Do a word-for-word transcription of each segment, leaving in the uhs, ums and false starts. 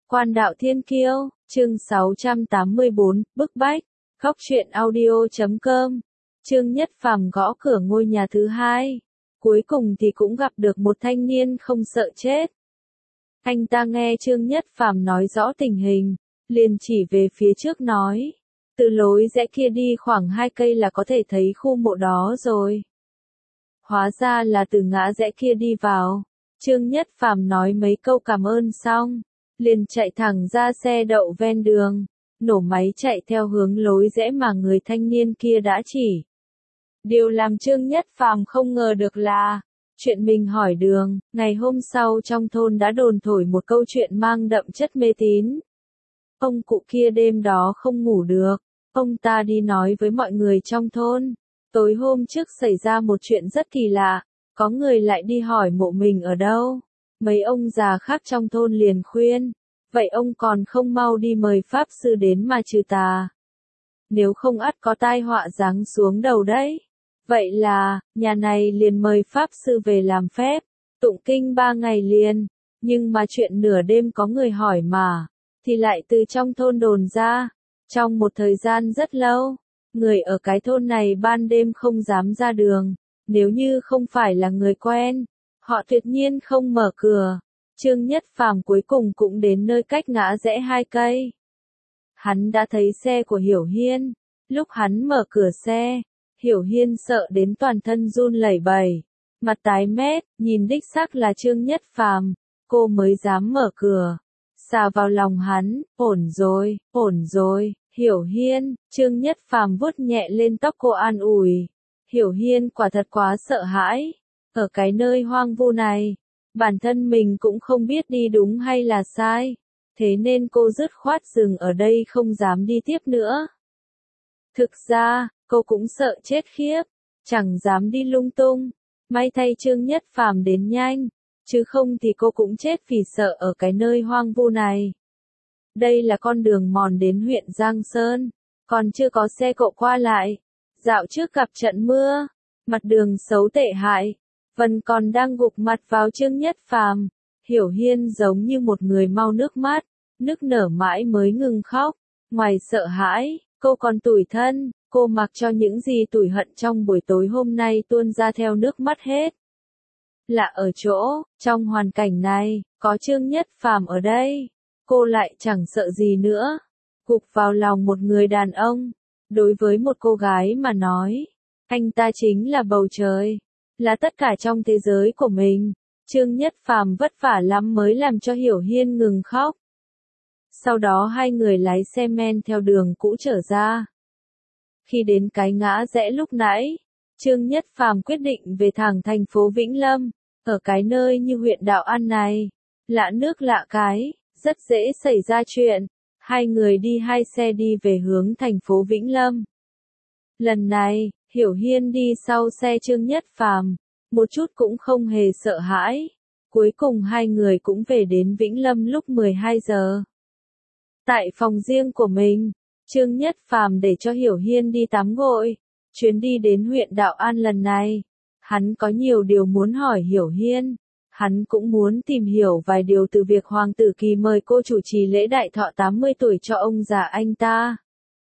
Quan đạo thiên kiêu, chương sáu trăm tám mươi bốn, bức bách, Góc truyện audio chấm com. Trương Nhất Phàm gõ cửa ngôi nhà thứ hai. Cuối cùng thì cũng gặp được một thanh niên không sợ chết. Anh ta nghe Trương Nhất Phàm nói rõ tình hình, liền chỉ về phía trước nói. Từ lối rẽ kia đi khoảng hai cây là có thể thấy khu mộ đó rồi. Hóa ra là từ ngã rẽ kia đi vào. Trương Nhất Phàm nói mấy câu cảm ơn xong, liền chạy thẳng ra xe đậu ven đường, nổ máy chạy theo hướng lối rẽ mà người thanh niên kia đã chỉ. Điều làm Trương Nhất Phàm không ngờ được là, chuyện mình hỏi đường, ngày hôm sau trong thôn đã đồn thổi một câu chuyện mang đậm chất mê tín. Ông cụ kia đêm đó không ngủ được, ông ta đi nói với mọi người trong thôn, tối hôm trước xảy ra một chuyện rất kỳ lạ, có người lại đi hỏi mộ mình ở đâu. Mấy ông già khác trong thôn liền khuyên, vậy ông còn không mau đi mời pháp sư đến mà trừ tà. Nếu không ắt có tai họa giáng xuống đầu đấy. Vậy là, nhà này liền mời pháp sư về làm phép, tụng kinh ba ngày liền. Nhưng mà chuyện nửa đêm có người hỏi mà, thì lại từ trong thôn đồn ra. Trong một thời gian rất lâu, người ở cái thôn này ban đêm không dám ra đường. Nếu như không phải là người quen, họ tuyệt nhiên không mở cửa. Trương Nhất Phàm cuối cùng cũng đến nơi cách ngã rẽ hai cây. Hắn đã thấy xe của Hiểu Hiên. Lúc hắn mở cửa xe, Hiểu Hiên sợ đến toàn thân run lẩy bẩy, mặt tái mét, nhìn đích xác là Trương Nhất Phàm, cô mới dám mở cửa. Xà vào lòng hắn, ổn rồi, ổn rồi, Hiểu Hiên. Trương Nhất Phàm vuốt nhẹ lên tóc cô an ủi. Hiểu Hiên quả thật quá sợ hãi. Ở cái nơi hoang vu này, bản thân mình cũng không biết đi đúng hay là sai. Thế nên cô dứt khoát dừng ở đây không dám đi tiếp nữa. Thực ra, cô cũng sợ chết khiếp, chẳng dám đi lung tung. May thay Trương Nhất Phàm đến nhanh, chứ không thì cô cũng chết vì sợ ở cái nơi hoang vu này. Đây là con đường mòn đến huyện Giang Sơn, còn chưa có xe cộ qua lại. Dạo trước gặp trận mưa, mặt đường xấu tệ hại, Vân còn đang gục mặt vào Trương Nhất Phàm. Hiểu Hiên giống như một người mau nước mắt, nức nở mãi mới ngừng khóc. Ngoài sợ hãi, cô còn tủi thân, cô mặc cho những gì tủi hận trong buổi tối hôm nay tuôn ra theo nước mắt hết. Lạ ở chỗ, trong hoàn cảnh này, có Trương Nhất Phàm ở đây, cô lại chẳng sợ gì nữa. Gục vào lòng một người đàn ông. Đối với một cô gái mà nói, anh ta chính là bầu trời, là tất cả trong thế giới của mình. Trương Nhất Phàm vất vả lắm mới làm cho Hiểu Hiên ngừng khóc. Sau đó hai người lái xe men theo đường cũ trở ra. Khi đến cái ngã rẽ lúc nãy, Trương Nhất Phàm quyết định về thẳng thành phố Vĩnh Lâm. Ở cái nơi như huyện Đạo An này, lạ nước lạ cái, rất dễ xảy ra chuyện. Hai người đi hai xe đi về hướng thành phố Vĩnh Lâm. Lần này, Hiểu Hiên đi sau xe Trương Nhất Phàm, một chút cũng không hề sợ hãi. Cuối cùng hai người cũng về đến Vĩnh Lâm lúc mười hai giờ. Tại phòng riêng của mình, Trương Nhất Phàm để cho Hiểu Hiên đi tắm gội. Chuyến đi đến huyện Đạo An lần này, hắn có nhiều điều muốn hỏi Hiểu Hiên. Hắn cũng muốn tìm hiểu vài điều từ việc Hoàng tử Kỳ mời cô chủ trì lễ đại thọ tám mươi tuổi cho ông già anh ta.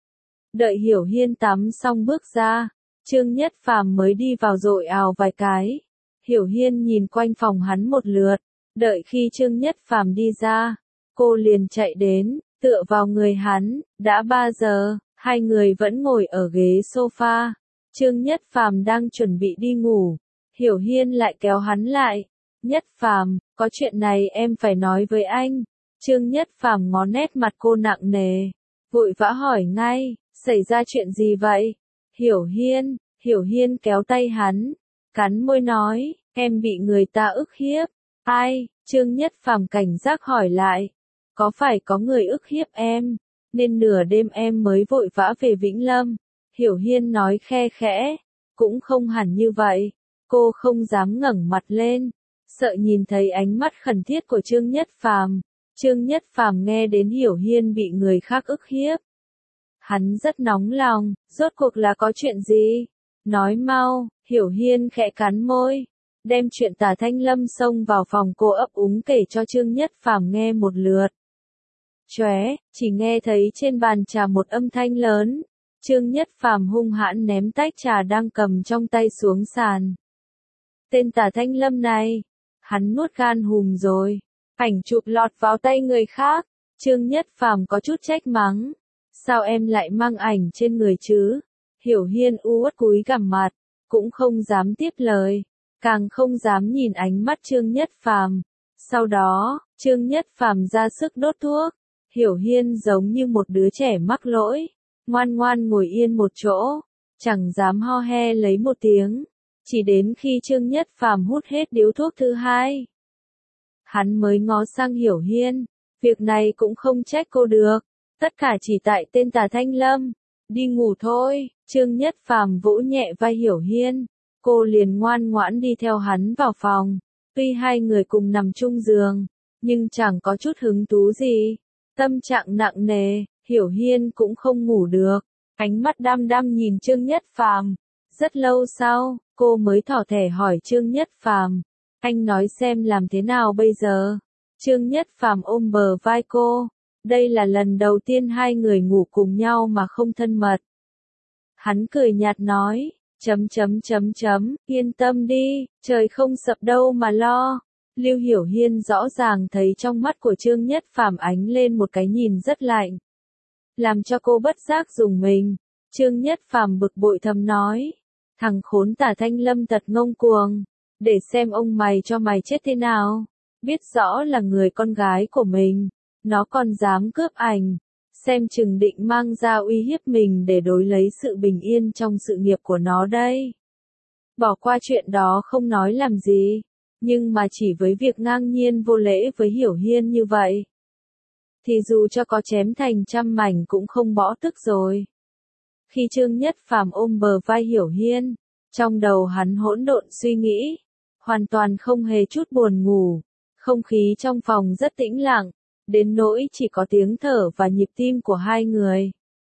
Đợi Hiểu Hiên tắm xong bước ra, Trương Nhất Phàm mới đi vào dội ào vài cái. Hiểu Hiên nhìn quanh phòng hắn một lượt, đợi khi Trương Nhất Phàm đi ra, cô liền chạy đến, tựa vào người hắn. Đã ba giờ, hai người vẫn ngồi ở ghế sofa. Trương Nhất Phàm đang chuẩn bị đi ngủ, Hiểu Hiên lại kéo hắn lại. Nhất Phàm, có chuyện này em phải nói với anh. Trương Nhất Phàm ngó nét mặt cô nặng nề, vội vã hỏi ngay, xảy ra chuyện gì vậy? Hiểu Hiên, Hiểu Hiên kéo tay hắn, cắn môi nói, em bị người ta ức hiếp. Ai? Trương Nhất Phàm cảnh giác hỏi lại, có phải có người ức hiếp em, nên nửa đêm em mới vội vã về Vĩnh Lâm? Hiểu Hiên nói khe khẽ, cũng không hẳn như vậy. Cô không dám ngẩng mặt lên, sợ nhìn thấy ánh mắt khẩn thiết của Trương Nhất Phàm. Trương Nhất Phàm nghe đến Hiểu Hiên bị người khác ức hiếp, hắn rất nóng lòng, rốt cuộc là có chuyện gì? Nói mau. Hiểu Hiên khẽ cắn môi, đem chuyện Tả Thanh Lâm xông vào phòng cô ấp úng kể cho Trương Nhất Phàm nghe một lượt. chóe, chỉ nghe thấy trên bàn trà một âm thanh lớn. Trương Nhất Phàm hung hãn ném tách trà đang cầm trong tay xuống sàn. Tên Tả Thanh Lâm này, hắn nuốt gan hùm rồi. Ảnh chụp lọt vào tay người khác. Trương Nhất Phàm có chút trách mắng. Sao em lại mang ảnh trên người chứ? Hiểu Hiên u uất cúi gằm mặt, cũng không dám tiếp lời, càng không dám nhìn ánh mắt Trương Nhất Phàm. Sau đó, Trương Nhất Phàm ra sức đốt thuốc. Hiểu Hiên giống như một đứa trẻ mắc lỗi, ngoan ngoan ngồi yên một chỗ, chẳng dám ho he lấy một tiếng. Chỉ đến khi Trương Nhất Phàm hút hết điếu thuốc thứ hai, hắn mới ngó sang Hiểu Hiên. Việc này cũng không trách cô được, tất cả chỉ tại tên Tả Thanh Lâm. Đi ngủ thôi. Trương Nhất Phàm vỗ nhẹ vai Hiểu Hiên, cô liền ngoan ngoãn đi theo hắn vào phòng. Tuy hai người cùng nằm chung giường, nhưng chẳng có chút hứng thú gì. Tâm trạng nặng nề, Hiểu Hiên cũng không ngủ được, ánh mắt đăm đăm nhìn Trương Nhất Phàm. Rất lâu sau, cô mới thỏ thẻ hỏi Trương Nhất Phàm, anh nói xem làm thế nào bây giờ? Trương Nhất Phàm ôm bờ vai cô, đây là lần đầu tiên hai người ngủ cùng nhau mà không thân mật. Hắn cười nhạt nói, chấm chấm chấm chấm, yên tâm đi, trời không sập đâu mà lo. Lưu Hiểu Hiên rõ ràng thấy trong mắt của Trương Nhất Phàm ánh lên một cái nhìn rất lạnh, làm cho cô bất giác rùng mình. Trương Nhất Phàm bực bội thầm nói, thằng khốn Tả Thanh Lâm thật ngông cuồng, để xem ông mày cho mày chết thế nào. Biết rõ là người con gái của mình, nó còn dám cướp ảnh, xem chừng định mang ra uy hiếp mình để đối lấy sự bình yên trong sự nghiệp của nó đây. Bỏ qua chuyện đó không nói làm gì, nhưng mà chỉ với việc ngang nhiên vô lễ với Hiểu Hiên như vậy, thì dù cho có chém thành trăm mảnh cũng không bỏ tức rồi. Khi Trương Nhất Phàm ôm bờ vai Hiểu Hiên, trong đầu hắn hỗn độn suy nghĩ, hoàn toàn không hề chút buồn ngủ. Không khí trong phòng rất tĩnh lặng, đến nỗi chỉ có tiếng thở và nhịp tim của hai người.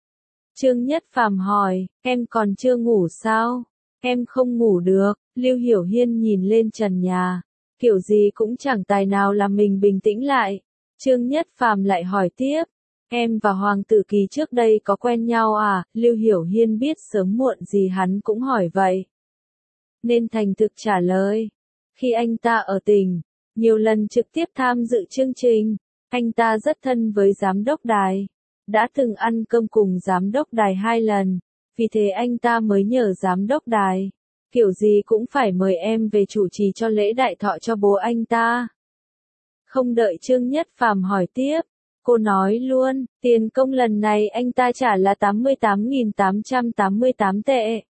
Trương Nhất Phàm hỏi, em còn chưa ngủ sao? Em không ngủ được. Lưu Hiểu Hiên nhìn lên trần nhà, kiểu gì cũng chẳng tài nào làm mình bình tĩnh lại. Trương Nhất Phàm lại hỏi tiếp, em và Hoàng Tử Kỳ trước đây có quen nhau à? Lưu Hiểu Hiên biết sớm muộn gì hắn cũng hỏi vậy, nên thành thực trả lời. Khi anh ta ở tỉnh, nhiều lần trực tiếp tham dự chương trình, anh ta rất thân với giám đốc đài, đã từng ăn cơm cùng giám đốc đài hai lần, vì thế anh ta mới nhờ giám đốc đài, kiểu gì cũng phải mời em về chủ trì cho lễ đại thọ cho bố anh ta. Không đợi Trương Nhất Phàm hỏi tiếp, cô nói luôn, tiền công lần này anh ta trả là tám mươi tám nghìn tám trăm tám mươi tám tệ.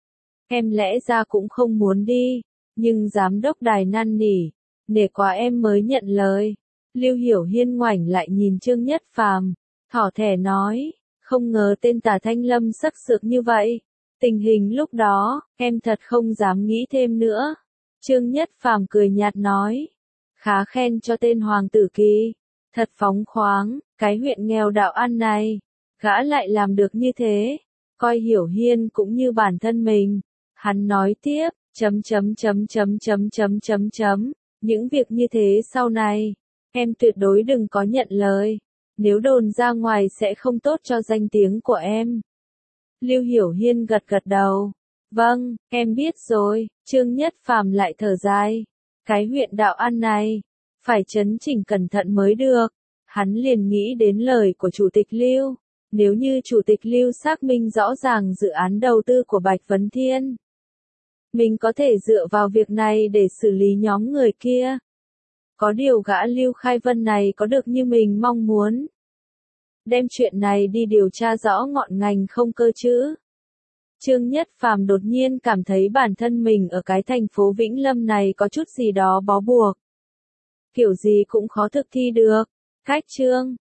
Em lẽ ra cũng không muốn đi, nhưng giám đốc đài năn nỉ, nể quá em mới nhận lời. Lưu Hiểu Hiên ngoảnh lại nhìn Trương Nhất Phàm, thỏ thẻ nói, không ngờ tên Tả Thanh Lâm sắc sược như vậy. Tình hình lúc đó, em thật không dám nghĩ thêm nữa. Trương Nhất Phàm cười nhạt nói, khá khen cho tên Hoàng Tử Kỳ, thật phóng khoáng, cái huyện nghèo đạo ăn này, gã lại làm được như thế, coi Hiểu Hiên cũng như bản thân mình. Hắn nói tiếp, chấm chấm chấm chấm chấm chấm chấm chấm, những việc như thế sau này, em tuyệt đối đừng có nhận lời, nếu đồn ra ngoài sẽ không tốt cho danh tiếng của em. Lưu Hiểu Hiên gật gật đầu, vâng, em biết rồi. Trương Nhất Phàm lại thở dài, cái huyện đạo ăn này, phải chấn chỉnh cẩn thận mới được. Hắn liền nghĩ đến lời của Chủ tịch Lưu, nếu như Chủ tịch Lưu xác minh rõ ràng dự án đầu tư của Bạch Vấn Thiên, mình có thể dựa vào việc này để xử lý nhóm người kia. Có điều gã Lưu Khai Vân này có được như mình mong muốn, đem chuyện này đi điều tra rõ ngọn ngành không cơ chứ? Trương Nhất Phàm đột nhiên cảm thấy bản thân mình ở cái thành phố Vĩnh Lâm này có chút gì đó bó buộc, kiểu gì cũng khó thực thi được. Cách chương